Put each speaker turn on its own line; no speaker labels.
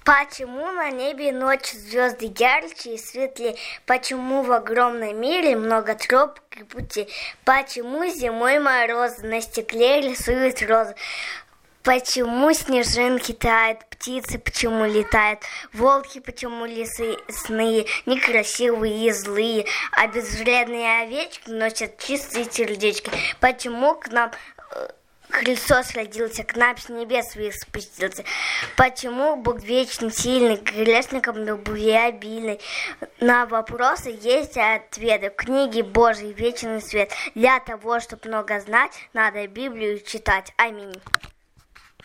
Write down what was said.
Почему на небе ночью звезды ярче и светлее? Почему в огромном мире много тропок и путей? Почему зимой морозы на стекле рисуют розы? Почему снежинки тают, птицы почему летают, волки почему лесные, некрасивые и злые, а безвредные овечки носят чистые сердечки? Почему к нам Христос родился, к нам с небес спустился? Почему Бог вечный, сильный, к грешникам любви обильный? На вопросы есть ответы в книге Божьей «Вечный свет». Для того, чтобы много знать, надо Библию читать. Аминь.